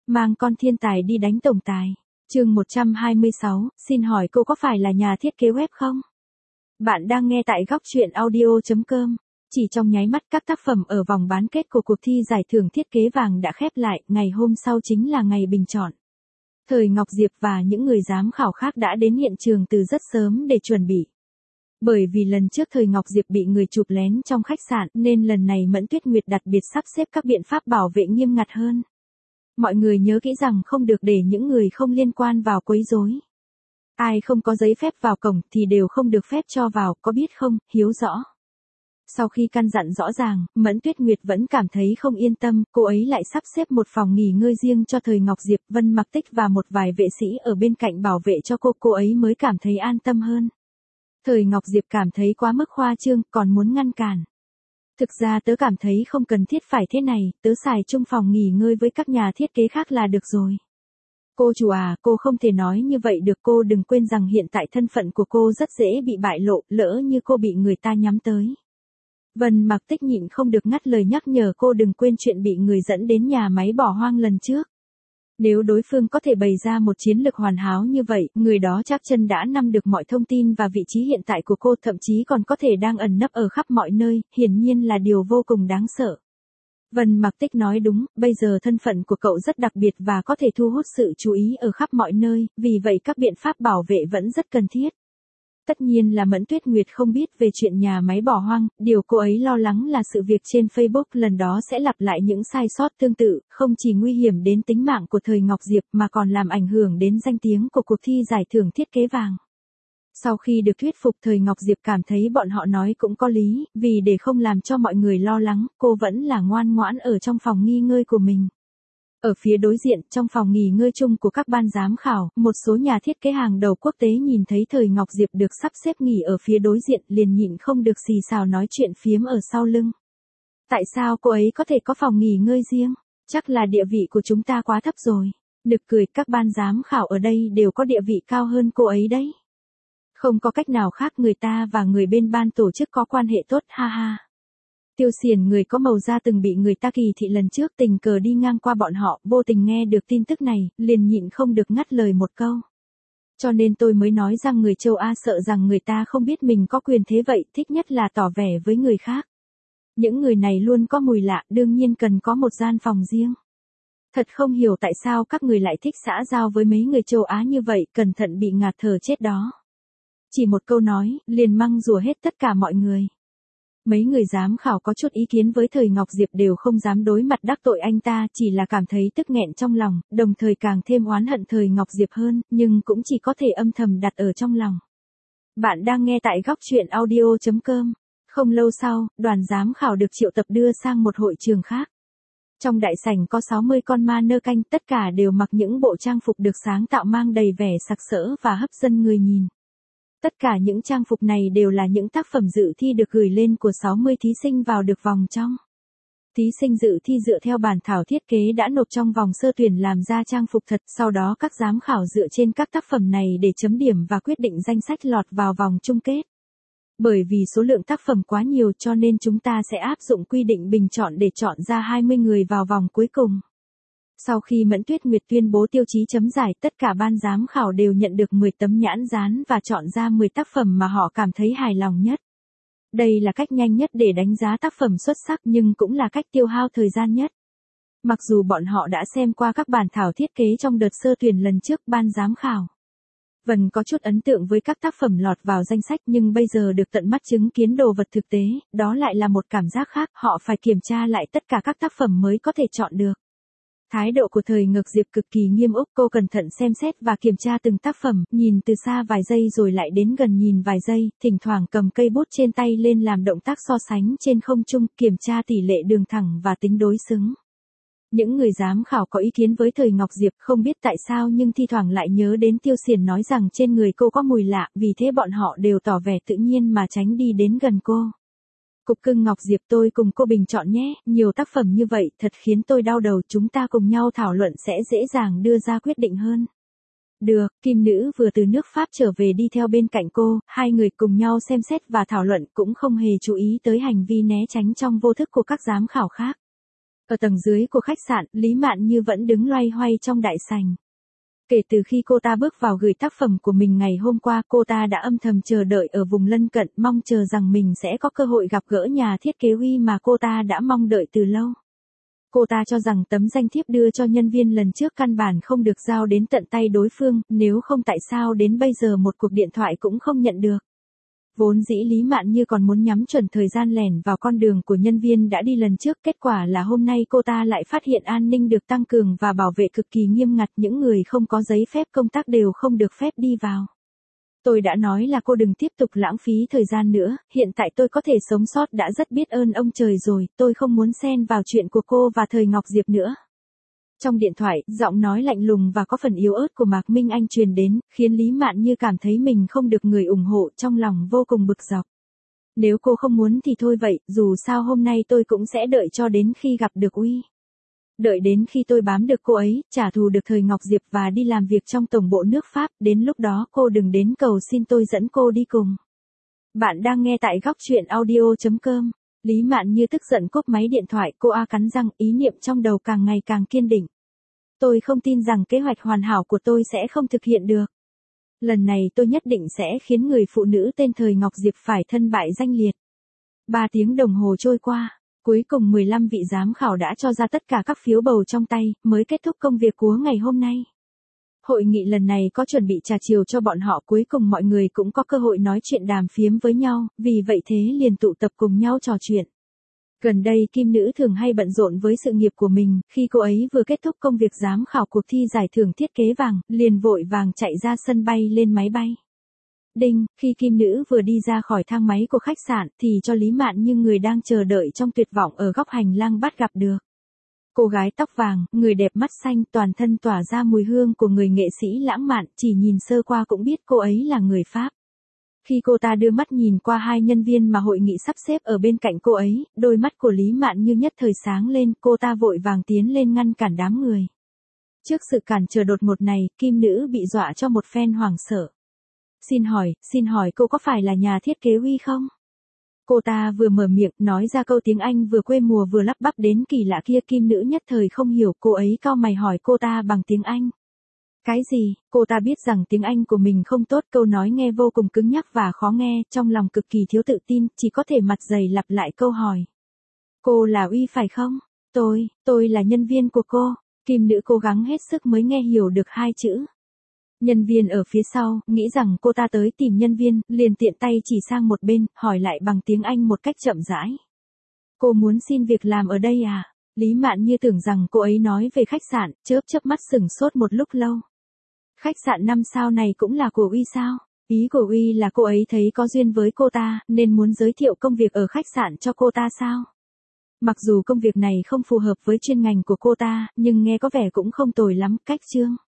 Mang con thiên tài đi đánh tổng tài. Chương 126, xin hỏi cô có phải là nhà thiết kế web không? Bạn đang nghe tại góc truyện audio.com. Chỉ trong nháy mắt các tác phẩm ở vòng bán kết của cuộc thi giải thưởng thiết kế vàng đã khép lại, ngày hôm sau chính là ngày bình chọn. Thời Ngọc Diệp và những người giám khảo khác đã đến hiện trường từ rất sớm để chuẩn bị. Bởi vì lần trước Thời Ngọc Diệp bị người chụp lén trong khách sạn nên lần này Mẫn Tuyết Nguyệt đặc biệt sắp xếp các biện pháp bảo vệ nghiêm ngặt hơn. Mọi người nhớ kỹ rằng không được để những người không liên quan vào quấy rối. Ai không có giấy phép vào cổng thì đều không được phép cho vào, có biết không, hiếu rõ. Sau khi căn dặn rõ ràng, Mẫn Tuyết Nguyệt vẫn cảm thấy không yên tâm, cô ấy lại sắp xếp một phòng nghỉ ngơi riêng cho Thời Ngọc Diệp, Vân Mặc Tích và một vài vệ sĩ ở bên cạnh bảo vệ cho cô ấy mới cảm thấy an tâm hơn. Thời Ngọc Diệp cảm thấy quá mức khoa trương, còn muốn ngăn cản. Thực ra tớ cảm thấy không cần thiết phải thế này, tớ xài chung phòng nghỉ ngơi với các nhà thiết kế khác là được rồi. Cô chủ à, cô không thể nói như vậy được, cô đừng quên rằng hiện tại thân phận của cô rất dễ bị bại lộ, lỡ như cô bị người ta nhắm tới. Vân Mặc Tích nhịn không được ngắt lời nhắc nhở cô đừng quên chuyện bị người dẫn đến nhà máy bỏ hoang lần trước. Nếu đối phương có thể bày ra một chiến lược hoàn hảo như vậy, người đó chắc chân đã nắm được mọi thông tin và vị trí hiện tại của cô, thậm chí còn có thể đang ẩn nấp ở khắp mọi nơi, hiển nhiên là điều vô cùng đáng sợ. Vân Mặc Tích nói đúng, bây giờ thân phận của cậu rất đặc biệt và có thể thu hút sự chú ý ở khắp mọi nơi, vì vậy các biện pháp bảo vệ vẫn rất cần thiết. Tất nhiên là Mẫn Tuyết Nguyệt không biết về chuyện nhà máy bỏ hoang, điều cô ấy lo lắng là sự việc trên Facebook lần đó sẽ lặp lại những sai sót tương tự, không chỉ nguy hiểm đến tính mạng của Thời Ngọc Diệp mà còn làm ảnh hưởng đến danh tiếng của cuộc thi giải thưởng thiết kế vàng. Sau khi được thuyết phục, Thời Ngọc Diệp cảm thấy bọn họ nói cũng có lý, vì để không làm cho mọi người lo lắng, cô vẫn là ngoan ngoãn ở trong phòng nghỉ ngơi của mình. Ở phía đối diện, trong phòng nghỉ ngơi chung của các ban giám khảo, một số nhà thiết kế hàng đầu quốc tế nhìn thấy Thời Ngọc Diệp được sắp xếp nghỉ ở phía đối diện liền nhịn không được xì xào nói chuyện phiếm ở sau lưng. Tại sao cô ấy có thể có phòng nghỉ ngơi riêng? Chắc là địa vị của chúng ta quá thấp rồi. Nực cười, các ban giám khảo ở đây đều có địa vị cao hơn cô ấy đấy. Không có cách nào khác, người ta và người bên ban tổ chức có quan hệ tốt, ha ha. Tiêu Xiển, người có màu da từng bị người ta kỳ thị lần trước, tình cờ đi ngang qua bọn họ, vô tình nghe được tin tức này, liền nhịn không được ngắt lời một câu. Cho nên tôi mới nói rằng người châu Á sợ rằng người ta không biết mình có quyền thế vậy, thích nhất là tỏ vẻ với người khác. Những người này luôn có mùi lạ, đương nhiên cần có một gian phòng riêng. Thật không hiểu tại sao các người lại thích xã giao với mấy người châu Á như vậy, cẩn thận bị ngạt thở chết đó. Chỉ một câu nói, liền măng rủa hết tất cả mọi người. Mấy người giám khảo có chút ý kiến với Thời Ngọc Diệp đều không dám đối mặt đắc tội anh ta, chỉ là cảm thấy tức nghẹn trong lòng, đồng thời càng thêm oán hận Thời Ngọc Diệp hơn, nhưng cũng chỉ có thể âm thầm đặt ở trong lòng. Bạn đang nghe tại góc truyện audio.com. Không lâu sau, đoàn giám khảo được triệu tập đưa sang một hội trường khác. Trong đại sảnh có 60 con ma nơ canh, tất cả đều mặc những bộ trang phục được sáng tạo mang đầy vẻ sặc sỡ và hấp dẫn người nhìn. Tất cả những trang phục này đều là những tác phẩm dự thi được gửi lên của 60 thí sinh vào được vòng trong. Thí sinh dự thi dựa theo bản thảo thiết kế đã nộp trong vòng sơ tuyển làm ra trang phục thật, sau đó các giám khảo dựa trên các tác phẩm này để chấm điểm và quyết định danh sách lọt vào vòng chung kết. Bởi vì số lượng tác phẩm quá nhiều cho nên chúng ta sẽ áp dụng quy định bình chọn để chọn ra 20 người vào vòng cuối cùng. Sau khi Mẫn Tuyết Nguyệt tuyên bố tiêu chí chấm giải, tất cả ban giám khảo đều nhận được 10 tấm nhãn dán và chọn ra 10 tác phẩm mà họ cảm thấy hài lòng nhất. Đây là cách nhanh nhất để đánh giá tác phẩm xuất sắc nhưng cũng là cách tiêu hao thời gian nhất. Mặc dù bọn họ đã xem qua các bản thảo thiết kế trong đợt sơ tuyển lần trước, ban giám khảo Vân có chút ấn tượng với các tác phẩm lọt vào danh sách, nhưng bây giờ được tận mắt chứng kiến đồ vật thực tế, đó lại là một cảm giác khác, họ phải kiểm tra lại tất cả các tác phẩm mới có thể chọn được. Thái độ của Thời Ngọc Diệp cực kỳ nghiêm úc, cô cẩn thận xem xét và kiểm tra từng tác phẩm, nhìn từ xa vài giây rồi lại đến gần nhìn vài giây, thỉnh thoảng cầm cây bút trên tay lên làm động tác so sánh trên không trung, kiểm tra tỷ lệ đường thẳng và tính đối xứng. Những người giám khảo có ý kiến với Thời Ngọc Diệp không biết tại sao nhưng thi thoảng lại nhớ đến Tiêu Xiển nói rằng trên người cô có mùi lạ, vì thế bọn họ đều tỏ vẻ tự nhiên mà tránh đi đến gần cô. Cục cưng Ngọc Diệp, tôi cùng cô bình chọn nhé, nhiều tác phẩm như vậy thật khiến tôi đau đầu, chúng ta cùng nhau thảo luận sẽ dễ dàng đưa ra quyết định hơn. Được, Kim Nữ vừa từ nước Pháp trở về đi theo bên cạnh cô, hai người cùng nhau xem xét và thảo luận, cũng không hề chú ý tới hành vi né tránh trong vô thức của các giám khảo khác. Ở tầng dưới của khách sạn, Lý Mạn Như vẫn đứng loay hoay trong đại sảnh. Kể từ khi cô ta bước vào gửi tác phẩm của mình ngày hôm qua, cô ta đã âm thầm chờ đợi ở vùng lân cận, mong chờ rằng mình sẽ có cơ hội gặp gỡ nhà thiết kế Uy mà cô ta đã mong đợi từ lâu. Cô ta cho rằng tấm danh thiếp đưa cho nhân viên lần trước căn bản không được giao đến tận tay đối phương, nếu không tại sao đến bây giờ một cuộc điện thoại cũng không nhận được. Vốn dĩ Lý Mạn Như còn muốn nhắm chuẩn thời gian lẻn vào con đường của nhân viên đã đi lần trước, kết quả là hôm nay cô ta lại phát hiện an ninh được tăng cường và bảo vệ cực kỳ nghiêm ngặt, những người không có giấy phép công tác đều không được phép đi vào. Tôi đã nói là cô đừng tiếp tục lãng phí thời gian nữa, hiện tại tôi có thể sống sót đã rất biết ơn ông trời rồi, tôi không muốn xen vào chuyện của cô và Thời Ngọc Diệp nữa. Trong điện thoại, giọng nói lạnh lùng và có phần yếu ớt của Mạc Minh Anh truyền đến, khiến Lý Mạn Như cảm thấy mình không được người ủng hộ, trong lòng vô cùng bực dọc. Nếu cô không muốn thì thôi vậy, dù sao hôm nay tôi cũng sẽ đợi cho đến khi gặp được Uy. Đợi đến khi tôi bám được cô ấy, trả thù được Thời Ngọc Diệp và đi làm việc trong tổng bộ nước Pháp, đến lúc đó cô đừng đến cầu xin tôi dẫn cô đi cùng. Bạn đang nghe tại góc truyện audio.com. Lý Mạn Như tức giận cúp máy điện thoại, cô cắn răng, ý niệm trong đầu càng ngày càng kiên định. Tôi không tin rằng kế hoạch hoàn hảo của tôi sẽ không thực hiện được. Lần này tôi nhất định sẽ khiến người phụ nữ tên Thời Ngọc Diệp phải thân bại danh liệt. 3 tiếng đồng hồ trôi qua, cuối cùng 15 vị giám khảo đã cho ra tất cả các phiếu bầu trong tay, mới kết thúc công việc của ngày hôm nay. Hội nghị lần này có chuẩn bị trà chiều cho bọn họ, cuối cùng mọi người cũng có cơ hội nói chuyện đàm phiếm với nhau, vì vậy thế liền tụ tập cùng nhau trò chuyện. Gần đây Kim Nữ thường hay bận rộn với sự nghiệp của mình, khi cô ấy vừa kết thúc công việc giám khảo cuộc thi giải thưởng thiết kế vàng, liền vội vàng chạy ra sân bay lên máy bay. Đinh, khi Kim Nữ vừa đi ra khỏi thang máy của khách sạn thì cho Lý Mạn Như người đang chờ đợi trong tuyệt vọng ở góc hành lang bắt gặp được. Cô gái tóc vàng, người đẹp mắt xanh, toàn thân tỏa ra mùi hương của người nghệ sĩ lãng mạn, chỉ nhìn sơ qua cũng biết cô ấy là người Pháp. Khi cô ta đưa mắt nhìn qua 2 nhân viên mà hội nghị sắp xếp ở bên cạnh cô ấy, đôi mắt của Lý Mạn Như nhất thời sáng lên, cô ta vội vàng tiến lên ngăn cản đám người. Trước sự cản trở đột ngột này, Kim Nữ bị dọa cho một phen hoảng sợ. Xin hỏi cô có phải là nhà thiết kế Uy không? Cô ta vừa mở miệng, nói ra câu tiếng Anh vừa quê mùa vừa lắp bắp đến kỳ lạ kia, Kim Nữ nhất thời không hiểu, cô ấy cau mày hỏi cô ta bằng tiếng Anh. Cái gì? Cô ta biết rằng tiếng Anh của mình không tốt, câu nói nghe vô cùng cứng nhắc và khó nghe, trong lòng cực kỳ thiếu tự tin, chỉ có thể mặt dày lặp lại câu hỏi. Cô là Uy phải không? Tôi là nhân viên của cô. Kim Nữ cố gắng hết sức mới nghe hiểu được 2 chữ. Nhân viên ở phía sau, nghĩ rằng cô ta tới tìm nhân viên, liền tiện tay chỉ sang một bên, hỏi lại bằng tiếng Anh một cách chậm rãi. Cô muốn xin việc làm ở đây à? Lý Mạn Như tưởng rằng cô ấy nói về khách sạn, chớp mắt sửng sốt một lúc lâu. Khách sạn 5 sao này cũng là của Uy sao? Ý của Uy là cô ấy thấy có duyên với cô ta, nên muốn giới thiệu công việc ở khách sạn cho cô ta sao? Mặc dù công việc này không phù hợp với chuyên ngành của cô ta, nhưng nghe có vẻ cũng không tồi lắm, cách chương.